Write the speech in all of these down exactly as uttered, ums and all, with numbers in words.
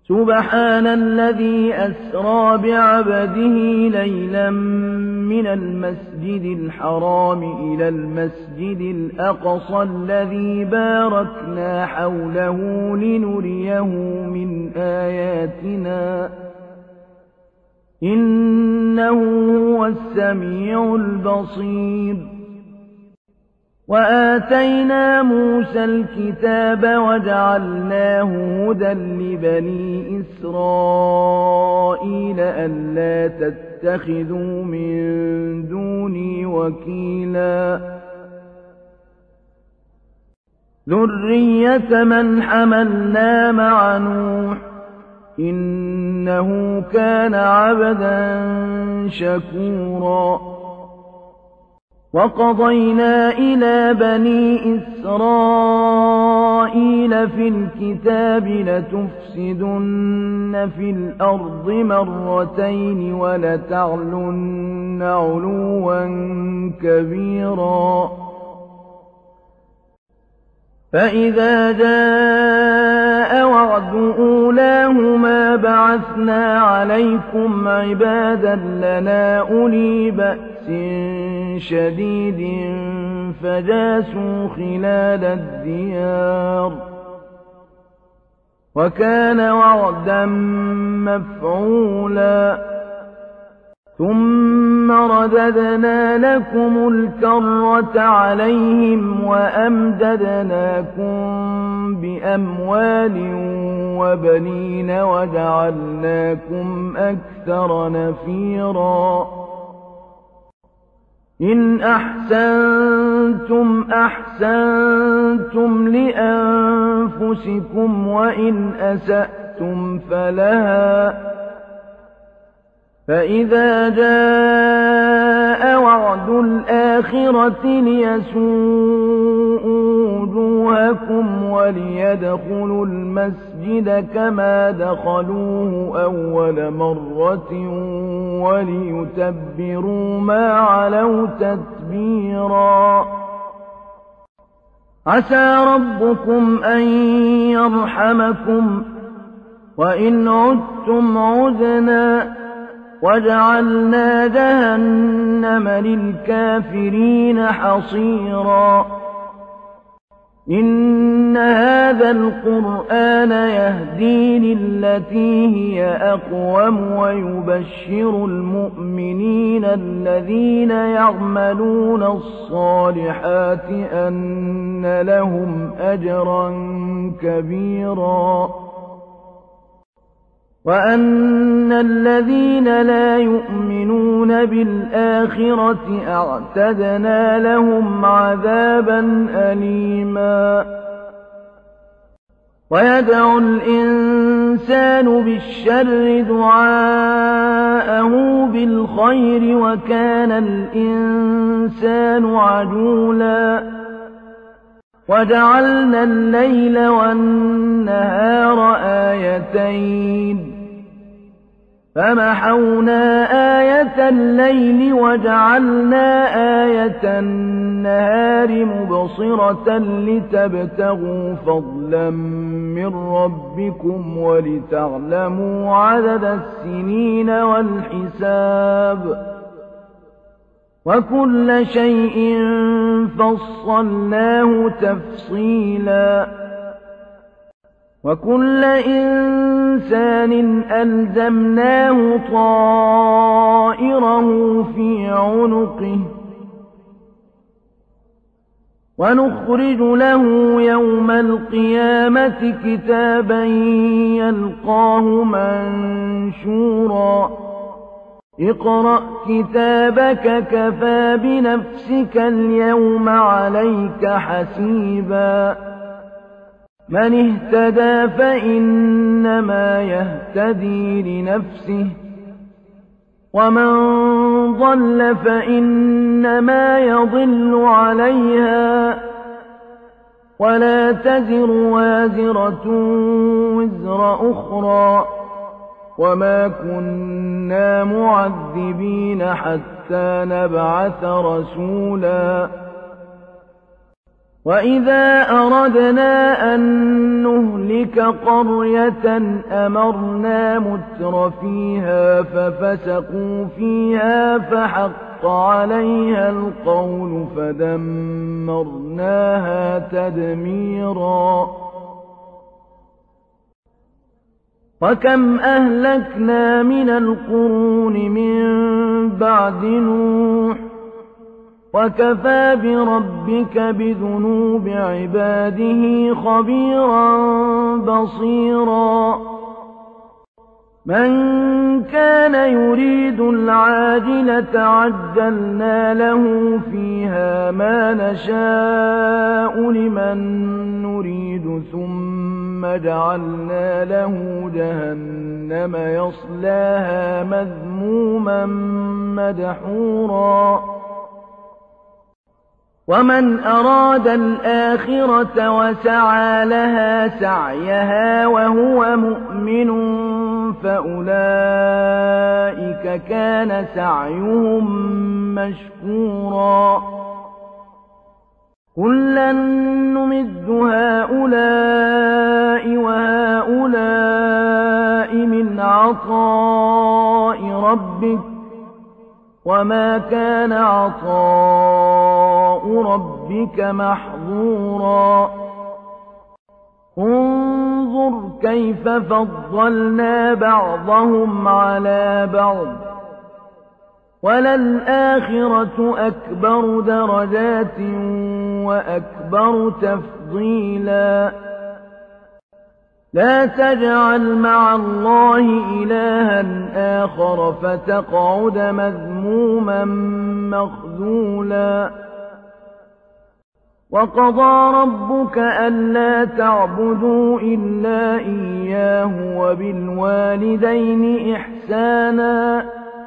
سبحان الذي أسرى بعبده ليلا من المسجد الحرام إلى المسجد الأقصى الذي باركنا حوله لنريه من آياتنا إنه هو السميع البصير وآتينا موسى الكتاب وجعلناه هدى لبني إسرائيل ألا تتخذوا من دوني وكيلا ذرية من حملنا مع نوح إنه كان عبدا شكورا وقضينا إلى بني إسرائيل في الكتاب لتفسدن في الأرض مرتين ولتعلن علوا كبيرا فإذا جاء وعد أولاهما بعثنا عليكم عبادا لنا أولي بأس شديد فجاسوا خلال الديار وكان وعدا مفعولا ثم رددنا لكم الكرة عليهم وأمددناكم بأموال وبنين وجعلناكم أكثر نفيرا إن أحسنتم أحسنتم لأنفسكم وإن أسأتم فلها فإذا جاء وعد الآخرة ليسوءوا وجوهكم وليدخلوا المسجد كما دخلوه أول مرة وليتبروا ما علوا تتبيرا عسى ربكم أن يرحمكم وإن عدتم عدنا وجعلنا جهنم للكافرين حصيرا إن هذا القرآن يهدي للتي هي أقوم ويبشر المؤمنين الذين يعملون الصالحات أن لهم أجرا كبيرا وأن الذين لا يؤمنون بالآخرة أعتدنا لهم عذابا أليما ويدعو الإنسان بالشر دعاءه بالخير وكان الإنسان عجولا وجعلنا الليل والنهار آيتين فمحونا آية الليل وجعلنا آية النهار مبصرة لتبتغوا فضلا من ربكم ولتعلموا عدد السنين والحساب وكل شيء فصلناه تفصيلا وكل إنسان ألزمناه طائره في عنقه ونخرج له يوم القيامة كتابا يلقاه منشورا اقرأ كتابك كفى بنفسك اليوم عليك حسيبا من اهتدى فإنما يهتدي لنفسه ومن ضل فإنما يضل عليها ولا تزر وازرة وزر أخرى وما كنا معذبين حتى نبعث رسولا وَإِذَا أَرَدْنَا أَن نُّهْلِكَ قَرْيَةً أَمَرْنَا مُتْرَفِيهَا فَفَسَقُوا فِيهَا فَحَقَّ عَلَيْهَا الْقَوْلُ فَدَمَّرْنَاهَا تَدْمِيرًا. وَكَمْ أَهْلَكْنَا مِنَ الْقُرُونِ مِن بَعْدِ نُوحٍ وَكَفَىٰ بِرَبِّكَ بِذُنُوبِ عِبَادِهِ خَبِيرًا بَصِيرًا. مَن كَانَ يُرِيدُ الْعَاجِلَةَ عَجَّلْنَا لَهُ فِيهَا مَا نَشَاءُ لِمَن نُّرِيدُ ثُمَّ جَعَلْنَا لَهُ جَهَنَّمَ يَصْلَاهَا مَذْمُومًا مَّدْحُورًا. وَمَنْ أَرَادَ الْآخِرَةَ وَسَعَىٰ لَهَا سَعْيَهَا وَهُوَ مُؤْمِنٌ فَأُولَٰئِكَ كَانَ سَعْيُهُم مَّشْكُورًا. كُلًّا نُّمِدُّ هَٰؤُلَاءِ وَهَٰؤُلَاءِ مِنْ عَطَاءِ رَبِّكَ وَمَا كَانَ عَطَاءُ رَبِّكَ مَحْظُورًا. انظُرْ كَيْفَ فَضَّلْنَا بَعْضَهُمْ عَلَىٰ بَعْضٍ وَلَلْآخِرَةُ أَكْبَرُ دَرَجَاتٍ وَأَكْبَرُ تَفْضِيلًا. لَا تَجْعَلْ مَعَ اللَّهِ إِلَٰهًا آخَرَ فَتَقْعُدَ مَذْمُومًا مَّخْذُولًا. وَقَضَىٰ رَبُّكَ أَلَّا تَعْبُدُوا إِلَّا إِيَّاهُ وَبِالْوَالِدَيْنِ إِحْسَانًا.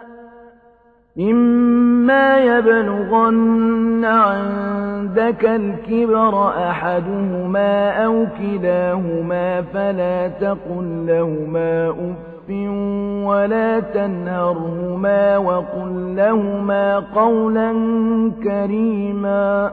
إِمَّا يَبْلُغَنَّ عِندَكَ الْكِبَرَ أَحَدُهُمَا أَوْ كِلَاهُمَا فَلَا تَقُل لَّهُمَا أُفٍّ وَلَا تَنْهَرْهُمَا وَقُل لَّهُمَا قَوْلًا كَرِيمًا.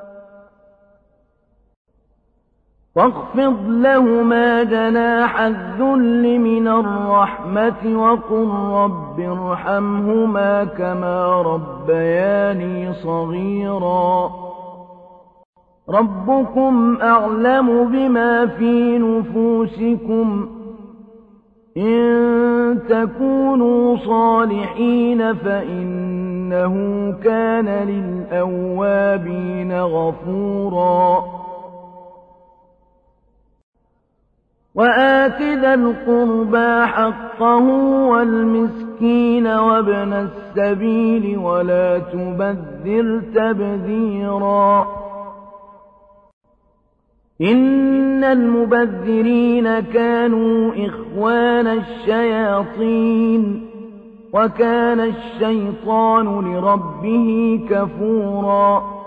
وَاخْفِضْ لَهُمَا جَنَاحَ الذُّلِّ مِنَ الرَّحْمَةِ وَقُل رَّبِّ ارْحَمْهُمَا كَمَا رَبَّيَانِي صَغِيرًا. رَّبُّكُمْ أَعْلَمُ بِمَا فِي نُفُوسِكُمْ إِن تَكُونُوا صَالِحِينَ فَإِنَّهُ كَانَ لِلْأَوَّابِينَ غَفُورًا. وَآتِ ذَا الْقُرْبَىٰ حَقَّهُ وَالْمِسْكِينَ وَابْنَ السَّبِيلِ وَلَا تُبَذِّرْ تَبْذِيرًا. إِنَّ الْمُبَذِّرِينَ كَانُوا إِخْوَانَ الشَّيَاطِينِ وَكَانَ الشَّيْطَانُ لِرَبِّهِ كَفُورًا.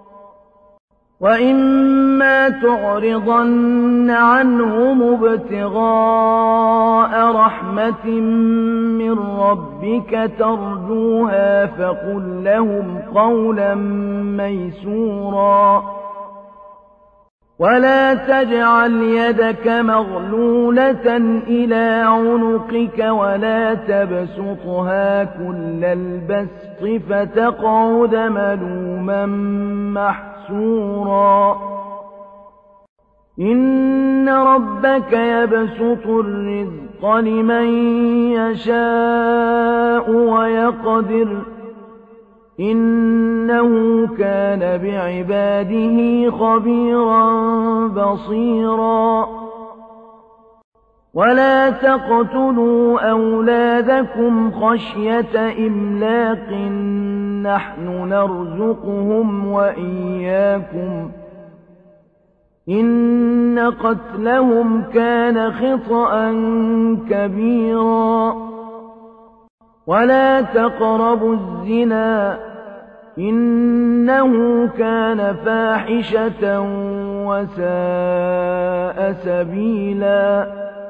وَإِمَّا تُعْرِضَنَّ عَنْهُمُ ابْتِغَاءَ رَحْمَةٍ مِّن رَّبِّكَ تَرْجُوهَا فَقُل لَّهُمْ قَوْلًا مَّيْسُورًا. وَلَا تَجْعَلْ يَدَكَ مَغْلُولَةً إِلَىٰ عُنُقِكَ وَلَا تَبْسُطْهَا كُلَّ الْبَسْطِ فَتَقْعُدَ مَلُومًا محسورا. إِنَّ رَبَّكَ يَبْسُطُ الرِّزْقَ لِمَن يَشَاءُ وَيَقْدِرُ إِنَّهُ كَانَ بِعِبَادِهِ خَبِيرًا بَصِيرًا. وَلَا تَقْتُلُوا أَوْلَادَكُمْ خَشْيَةَ إِمْلَاقٍ نَّحْنُ نَرْزُقُهُمْ وَإِيَّاكُمْ إِنَّ قَتْلَهُمْ كَانَ خِطْئًا كَبِيرًا. وَلَا تَقْرَبُوا الزِّنَا إِنَّهُ كَانَ فَاحِشَةً وَسَاءَ سَبِيلًا.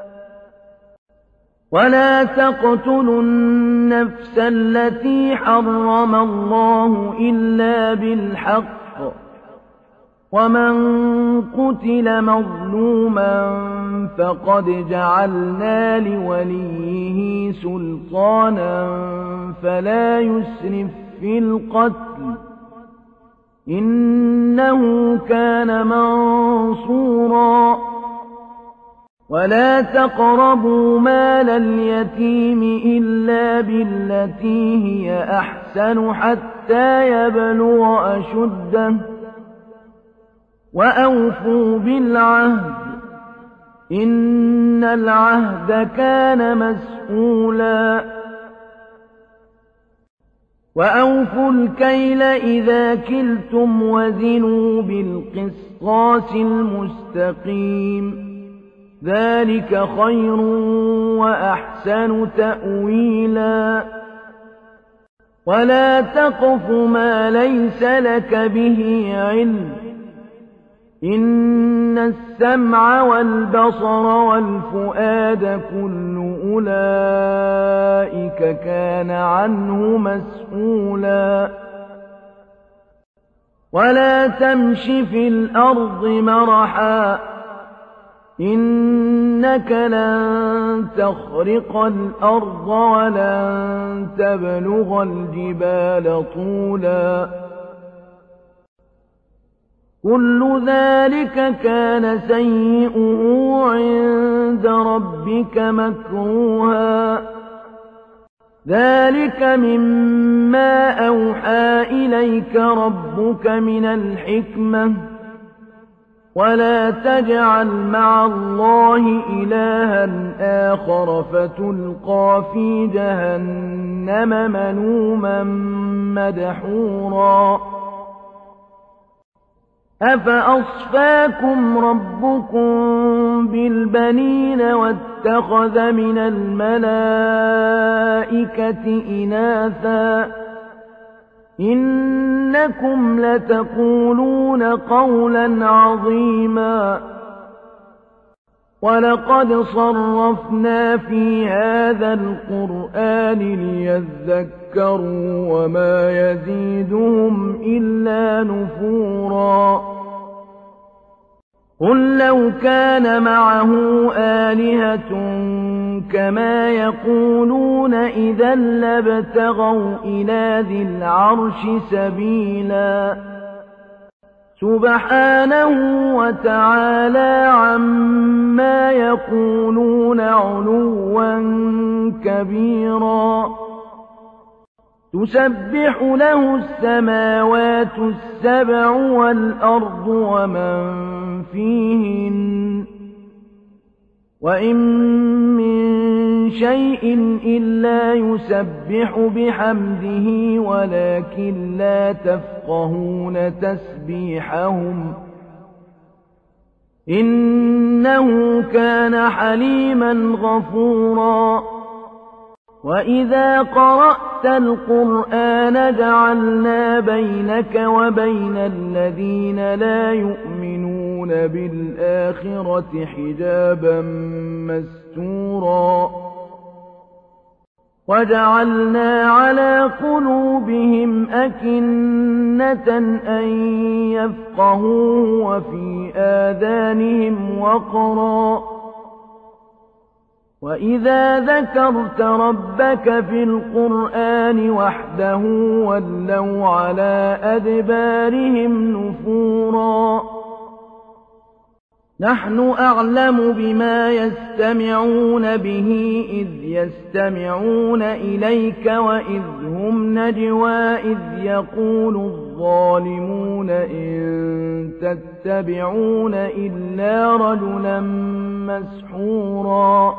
وَلَا تَقْتُلُوا النَّفْسَ الَّتِي حَرَّمَ اللَّهُ إِلَّا بِالْحَقِّ ومن قتل مظلوما فقد جعلنا لوليه سلطانا فلا يسرف في القتل إنه كان منصورا ولا تقربوا مال اليتيم إلا بالتي هي أحسن حتى يبلغ أشده وأوفوا بالعهد إن العهد كان مسئولا وأوفوا الكيل إذا كلتم وزنوا بالقسطاس المستقيم ذلك خير وأحسن تأويلا ولا تقف ما ليس لك به علم إن السمع والبصر والفؤاد كل أولئك كان عنه مسؤولا ولا تمش في الأرض مرحا إنك لن تخرق الأرض ولن تبلغ الجبال طولا كل ذلك كان سيئه عند ربك مكروها ذلك مما أوحى إليك ربك من الحكمة ولا تجعل مع الله إلها آخر فتلقى في جهنم ملوما مدحورا أفأصفاكم ربكم بالبنين واتخذ من الملائكة إناثا إنكم لتقولون قولا عظيما ولقد صرفنا في هذا القرآن ليذكروا وما يزيدهم إلا نفورا قل لو كان معه آلهة كما يقولون إذا لابتغوا إلى ذي العرش سبيلا سبحانه وتعالى عما يقولون علوا كبيرا تسبح له السماوات السبع والأرض ومن فيهن وإن من شيء إلا يسبح بحمده ولكن لا تفقهون تسبيحهم إنه كان حليما غفورا وإذا قرأت القرآن جعلنا بينك وبين الذين لا يؤمنون بالآخرة حجابا مستورا وجعلنا على قلوبهم أكنة أن يفقهوه وفي آذانهم وقرا وإذا ذكرت ربك في القرآن وحده ولوا على أدبارهم نفورا نحن أعلم بما يستمعون به إذ يستمعون إليك وإذ هم نجوى إذ يقول الظالمون إن تتبعون إلا رجلا مسحورا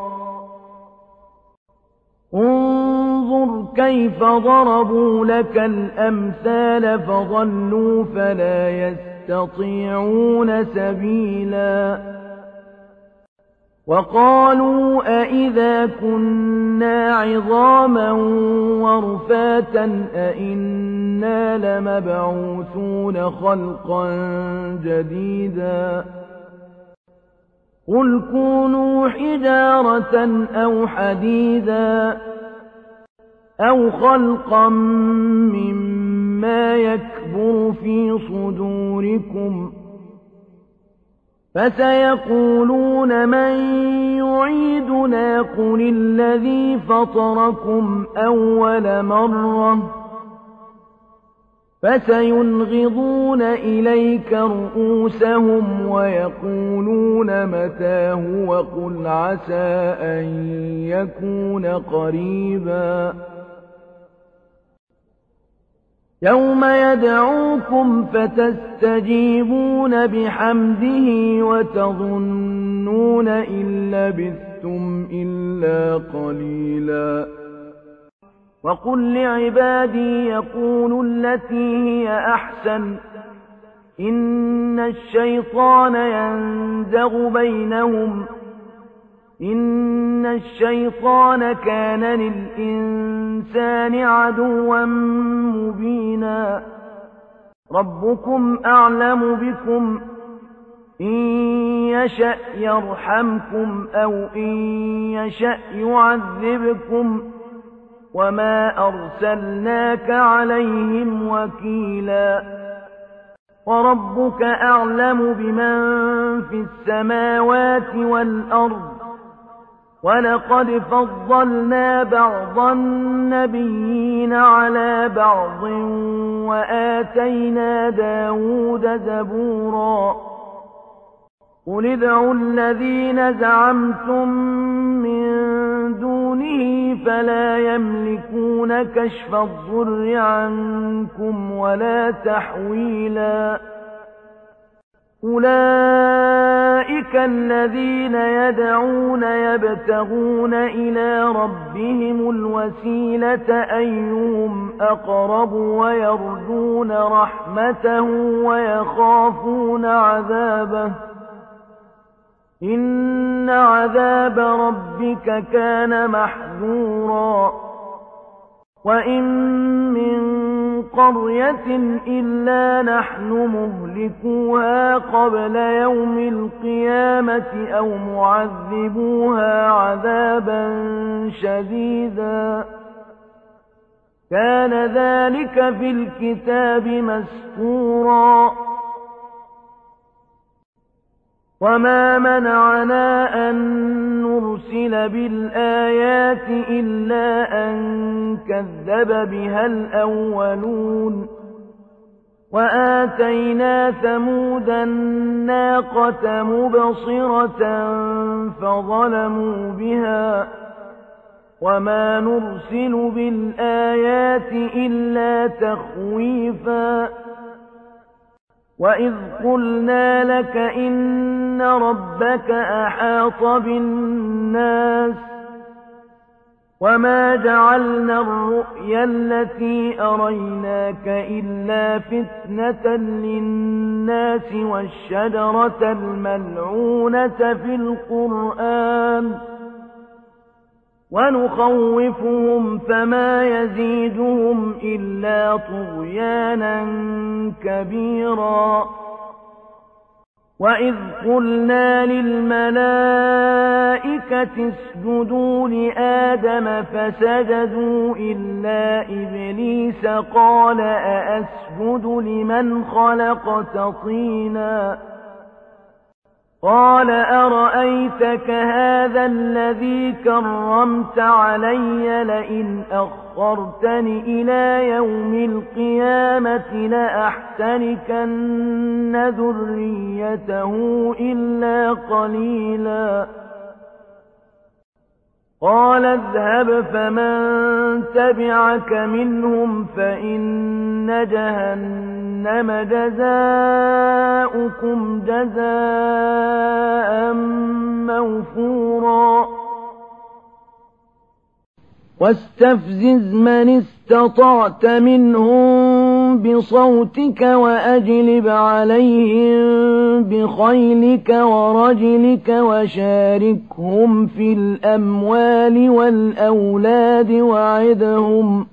انظر كيف ضربوا لك الأمثال فضلوا فلا يستطيعون سبيلا وقالوا أئذا كنا عظاما ورفاتا أئنا لمبعوثون خلقا جديدا قل كونوا حجارة أو حديدا أو خلقا مما يكبر في صدوركم فسيقولون من يعيدنا قل الذي فطركم أول مرة فسينغضون إليك رؤوسهم ويقولون متاه وقل عسى أن يكون قريبا يوم يدعوكم فتستجيبون بحمده وتظنون إن لبثتم إلا قليلا وقل لعبادي يقولوا التي هي أحسن إن الشيطان ينزغ بينهم إن الشيطان كان للإنسان عدوا مبينا ربكم أعلم بكم إن يشأ يرحمكم أو إن يشأ يعذبكم وما أرسلناك عليهم وكيلا وربك أعلم بمن في السماوات والأرض ولقد فضلنا بعض النبيين على بعض وآتينا داود زبورا قل ادعوا الذين زعمتم من دونه فلا يملكون كشف الضر عنكم ولا تحويلا أولئك الذين يدعون يبتغون إلى ربهم الوسيلة أيهم أقرب ويرجون رحمته ويخافون عذابه إن عذاب ربك كان محذورا وإن من قرية إلا نحن مهلكوها قبل يوم القيامة أو معذبوها عذابا شديدا كان ذلك في الكتاب مسطورا وما منعنا أن نرسل بالآيات إلا أن كذب بها الأولون وآتينا ثمود الناقة مبصرة فظلموا بها وما نرسل بالآيات إلا تخويفا وإذ قلنا لك إن ربك أحاط بالناس وما جعلنا الرؤيا التي أريناك إلا فتنة للناس والشجرة الملعونة في القرآن ونخوفهم فما يزيدهم إلا طغيانا كبيرا وإذ قلنا للملائكة اسجدوا لآدم فسجدوا إلا إبليس قال أأسجد لمن خلقت طينا قال أرأيتك هذا الذي كرمت علي لئن أخرتني إلى يوم القيامة لأحتركن ذريته إلا قليلا قال اذهب فمن تبعك منهم فإن جهنم جزاؤكم جزاء موفورا واستفزز من استطعت منهم بصوتك وأجلب عليهم بخيلك ورجلك وشاركهم في الأموال والأولاد وعدهم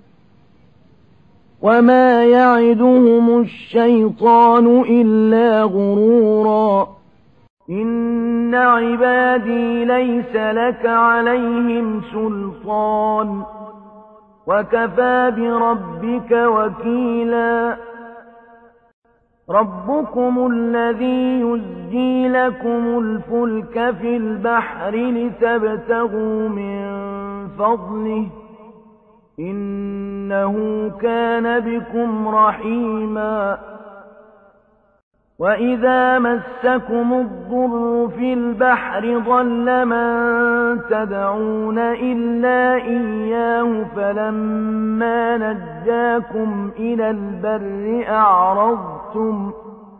وما يعدهم الشيطان إلا غرورا إن عبادي ليس لك عليهم سلطان وكفى بربك وكيلا ربكم الذي يزجي لكم الفلك في البحر لتبتغوا من فضله إنه كان بكم رحيما وإذا مسكم الضر في البحر ضل من تدعون إلا إياه فلما نجاكم إلى البر أعرضتم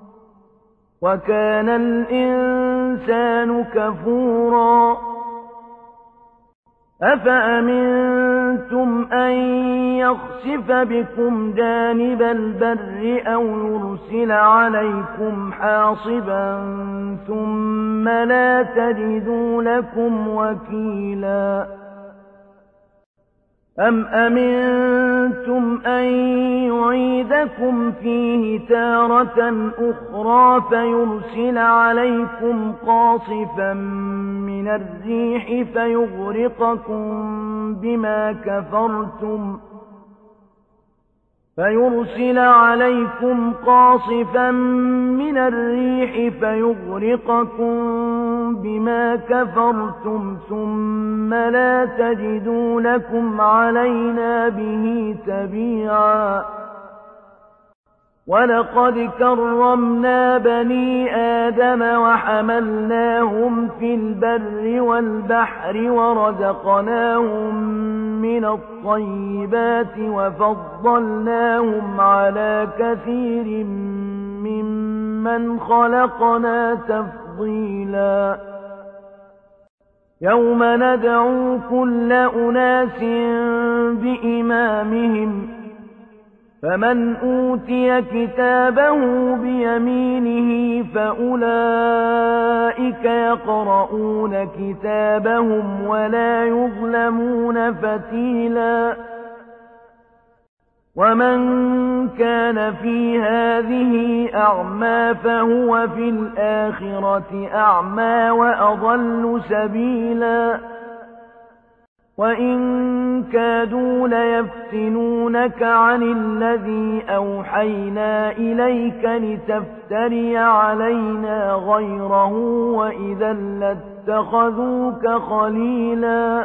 وكان الإنسان كفورا أفأمنتم أن يخسف بكم جانب البر أو يرسل عليكم حاصبا ثم لا تجدوا لكم وكيلا أم أمنتم أن يعيدكم فيه تارة أخرى فيرسل عليكم قاصفا من الريح فيغرقكم بما كفرتم فيرسل عليكم قاصفا من الريح فيغرقكم بما كفرتم ثم لا تجدوا لكم علينا به تبيعا ولقد كرمنا بني آدم وحملناهم في البر والبحر ورزقناهم من الطيبات وفضلناهم على كثير ممن خلقنا تفضيلا يوم ندعو كل أناس بإمامهم فمن أوتي كتابه بيمينه فأولئك يقرؤون كتابهم ولا يظلمون فتيلا ومن كان في هذه أعمى فهو في الآخرة أعمى وأضل سبيلا وإن كادوا ليفتنونك عن الذي أوحينا إليك لتفتري علينا غيره وإذا لاتخذوك خليلا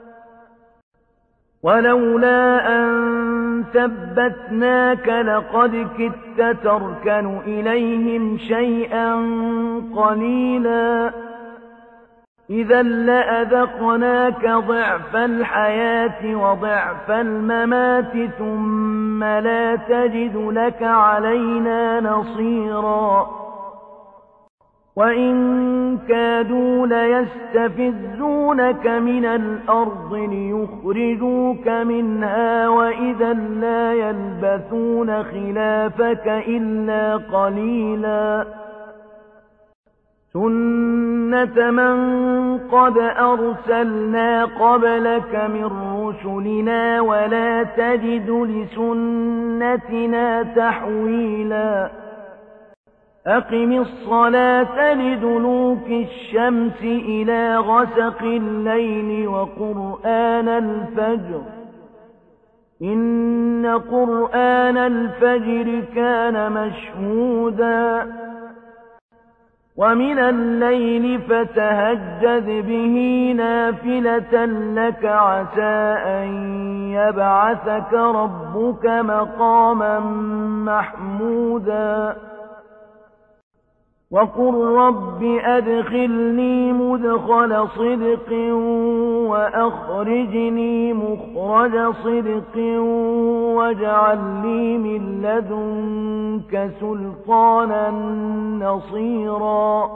ولولا أن ثبتناك لقد كدت تركن إليهم شيئا قليلا إذا لأذقناك ضعف الحياة وضعف الممات ثم لا تجد لك علينا نصيرا وإن كادوا ليستفزونك من الأرض ليخرجوك منها وإذا لا يلبثون خلافك إلا قليلا سنة من قد أرسلنا قبلك من رسلنا ولا تجد لسنتنا تحويلا أقم الصلاة لدلوك الشمس إلى غسق الليل وقرآن الفجر إن قرآن الفجر كان مشهودا ومن الليل فتهجد به نافلة لك عسى أن يبعثك ربك مقاما محمودا وقل رب أدخلني مدخل صدق وأخرجني مخرج صدق واجعل لي من لدنك سلطانا نصيرا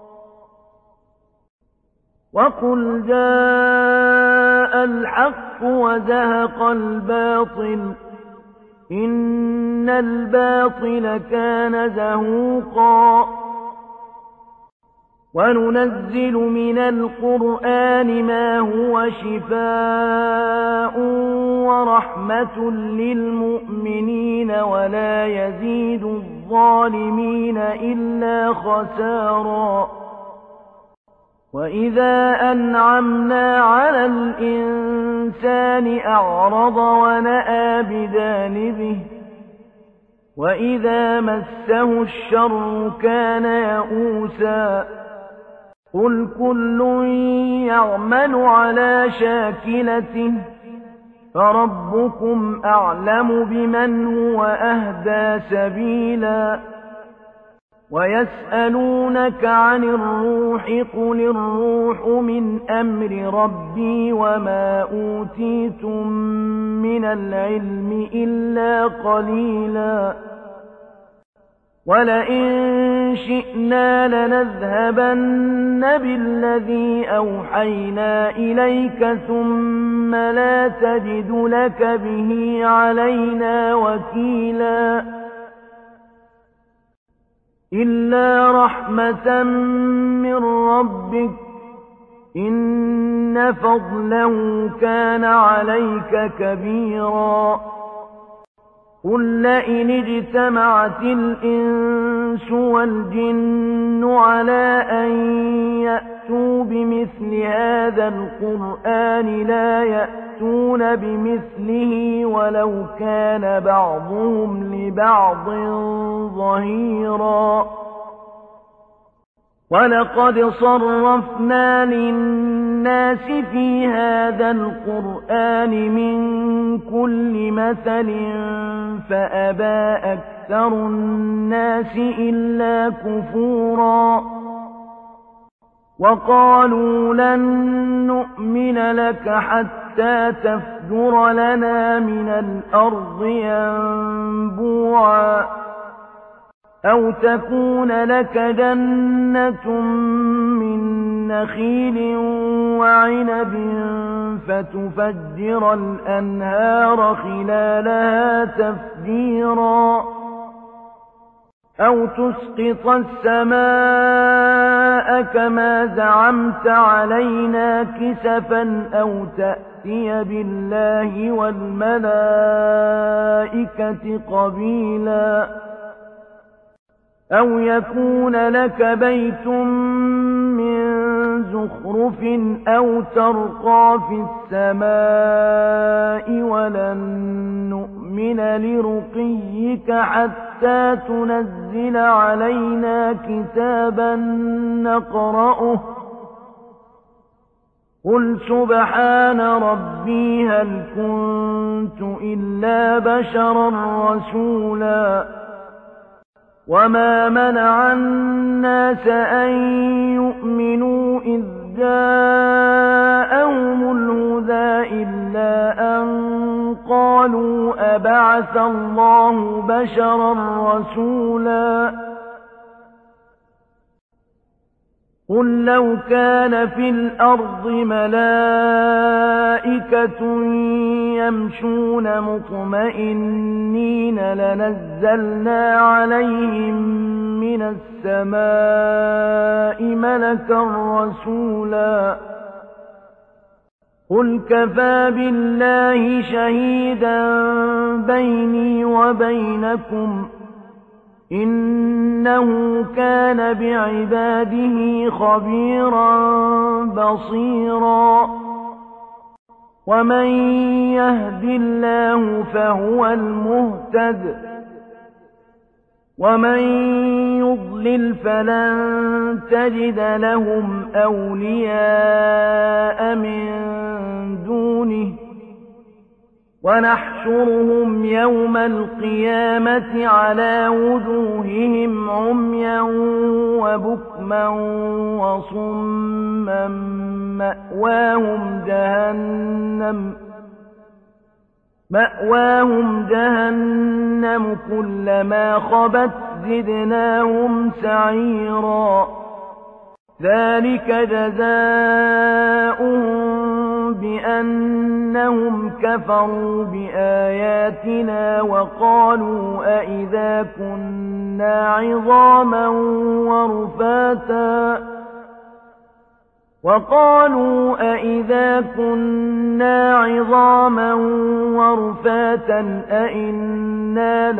وقل جاء الحق وزهق الباطل إن الباطل كان زهوقا وننزل من القرآن ما هو شفاء ورحمة للمؤمنين ولا يزيد الظالمين إلا خسارا وإذا أنعمنا على الإنسان أعرض ونأى بجانبه وإذا مسه الشر كان يئوسا قل كل يعمل على شاكلته فربكم أعلم بمن هو أهدى سبيلا ويسألونك عن الروح قل الروح من أمر ربي وما أوتيتم من العلم إلا قليلا ولئن شئنا لنذهبن بالذي أوحينا إليك ثم لا تجد لك به علينا وكيلا إلا رحمة من ربك إن فضله كان عليك كبيرا قل لئن اجتمعت الإنس والجن على أن يأتوا بمثل هذا القرآن لا يأتون بمثله ولو كان بعضهم لبعض ظهيرا ولقد صرفنا للناس في هذا القرآن من كل مثل فأبى أكثر الناس إلا كفورا وقالوا لن نؤمن لك حتى تفجر لنا من الأرض ينبوعا أو تكون لك جنة من نخيل وعنب فتفجر الأنهار خلالها تفجيرا أو تسقط السماء كما زعمت علينا كسفا أو تأتي بالله والملائكة قبيلا أو يكون لك بيت من زخرف أو ترقى في السماء ولن نؤمن لرقيك حتى تنزل علينا كتابا نقرأه قل سبحان ربي هل كنت إلا بشرا رسولا وما منع الناس أن يؤمنوا إذ جاءهم الهدى إلا أن قالوا أبعث الله بشرا رسولا قل لو كان في الأرض ملائكة يمشون مطمئنين لنزلنا عليهم من السماء ملكا رسولا قل كفى بالله شهيدا بيني وبينكم إنه كان بعباده خبيرا بصيرا ومن يهد الله فهو المهتد ومن يضلل فلن تجد لهم أولياء من دونه ونحشرهم يوم القيامة على وجوههم عميا وبكما وصما مأواهم جهنم مأواهم جهنم كلما خبت زدناهم سعيرا ذلك جزاؤهم بأنهم كفروا بآياتنا وقالوا أئذا كنا عظاما ورفاتا وقالوا أئذا كنا عظاما ورفاتا أئنا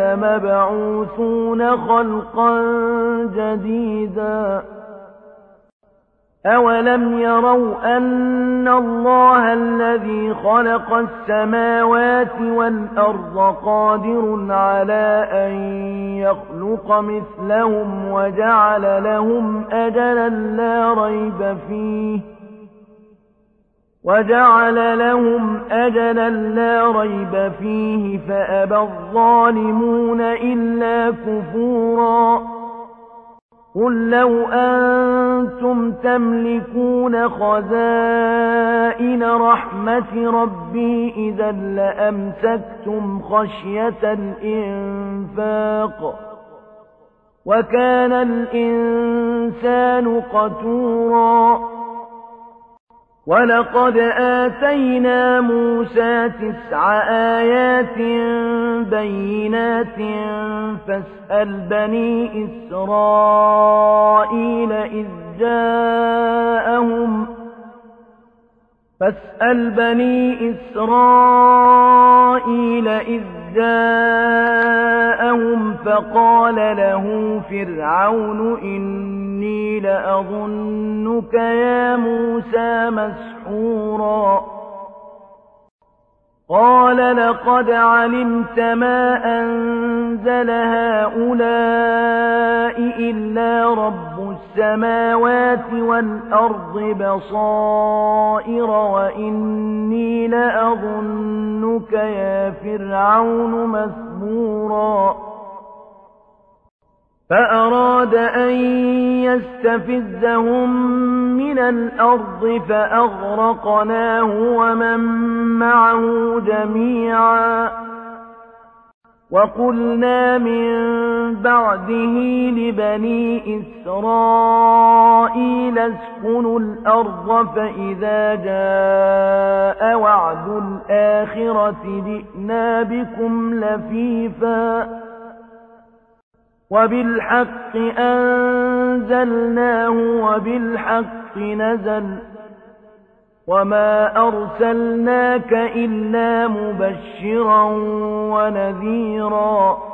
لمبعوثون خلقا جديدا أَوَلَمْ يَرَوْا أَنَّ اللَّهَ الَّذِي خَلَقَ السَّمَاوَاتِ وَالْأَرْضَ قَادِرٌ عَلَىٰ أَن يَخْلُقَ مِثْلَهُمْ وَجَعَلَ لَهُمْ أَجَلًا لَّا رَيْبَ فِيهِ وَجَعَلَ لَهُمْ أَجَلًا لَّا رَيْبَ فِيهِ فَأَبَى الظَّالِمُونَ إِلَّا كُفُورًا قُل لَّوْ أَنتُمْ تَمْلِكُونَ خَزَائِنَ رَحْمَةِ رَبِّي إِذًا لَّأَمْسَكْتُمْ خَشْيَةَ الْإِنفَاقِ وَكَانَ الْإِنسَانُ قَتُورًا وَلَقَدْ آتَيْنَا مُوسَىٰ تِسْعَ آيَاتٍ بَيِّنَاتٍ فَاسْأَلْ بَنِي إِسْرَائِيلَ إِذْ جَاءَهُمْ فَاسْأَلْ بَنِي إِسْرَائِيلَ إِذْ جَاءَهُمْ فَقَالَ لَهُ فِرْعَوْنُ إِنِّي لَأَظُنُّكَ يَا مُوسَىٰ مَسْحُورًا قَالَ لَقَدْ عَلِمْتَ مَا أَنزَلَ هَٰؤُلَاءِ إِلَّا رَبُّ السَّمَاوَاتِ وَالْأَرْضِ بَصَائِرَ وَإِنِّي لَأَظُنُّكَ يَا فِرْعَوْنُ مَثْبُورًا فَأَرَادَ أَن يَسْتَفِزَّهُم مِّنَ الْأَرْضِ فَأَغْرَقْنَاهُ وَمَن مَّعَهُ جَمِيعًا وَقُلْنَا مِن بَعْدِهِ لِبَنِي إِسْرَائِيلَ اسْكُنُوا الْأَرْضَ فَإِذَا جَاءَ وَعْدُ الْآخِرَةِ جِئْنَا بِكُمْ لَفِيفًا وَبِالْحَقِّ أَنزَلْنَاهُ وَبِالْحَقِّ نَزَلَ وَمَا أَرْسَلْنَاكَ إِلَّا مُبَشِّرًا وَنَذِيرًا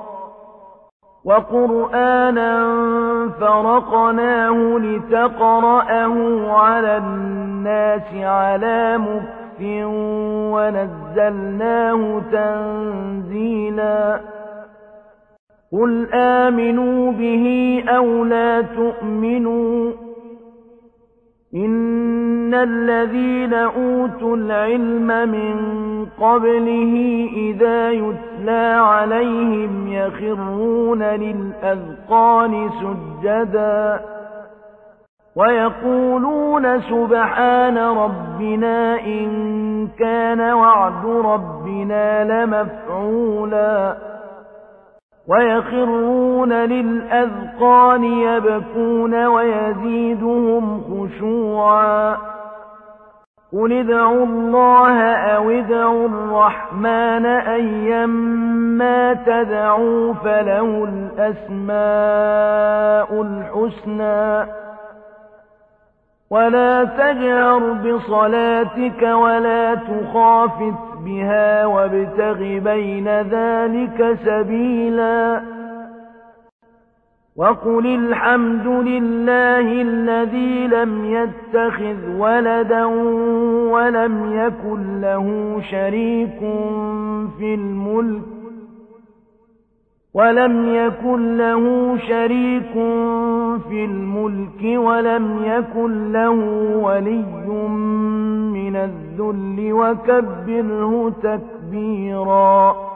وَقُرْآنًا فَرَقْنَاهُ لِتَقْرَأَهُ عَلَى النَّاسِ عَلَىٰ مُكْثٍ وَنَزَّلْنَاهُ تَنزِيلًا قُلْ آمِنُوا بِهِ أَوْ لَا تُؤْمِنُوا إِنَّ الَّذِينَ أُوتُوا الْعِلْمَ مِن قَبْلِهِ إِذَا يُتْلَىٰ عَلَيْهِمْ يَخِرُّونَ لِلْأَذْقَانِ سُجَّدًا وَيَقُولُونَ سُبْحَانَ رَبِّنَا إِن كَانَ وَعْدُ رَبِّنَا لَمَفْعُولًا وَيَخِرُّونَ لِلْأَذْقَانِ يَبْكُونَ وَيَزِيدُهُمْ خُشُوعًا قُلِ ادْعُوا اللَّهَ أَوِ ادْعُوا الرَّحْمَٰنَ أَيًّا مَّا تَدْعُوا فَلَهُ الْأَسْمَاءُ الْحُسْنَىٰ وَلَا تَجْهَرْ بِصَلَاتِكَ وَلَا تُخَافِتْ بِهَا وَابْتَغِ بَيْنَ ذَٰلِكَ سَبِيلًا وَقُلِ الْحَمْدُ لِلَّهِ الَّذِي لَمْ يَتَّخِذْ وَلَدًا وَلَمْ يَكُن لَّهُ شَرِيكٌ فِي الْمُلْكِ وَلَمْ يَكُن لَّهُ شَرِيكٌ فِي الْمُلْكِ وَلَمْ يَكُن لَّهُ وَلِيٌّ مِّنَ الذُّلِّ وَكَبِّرْهُ تَكْبِيرًا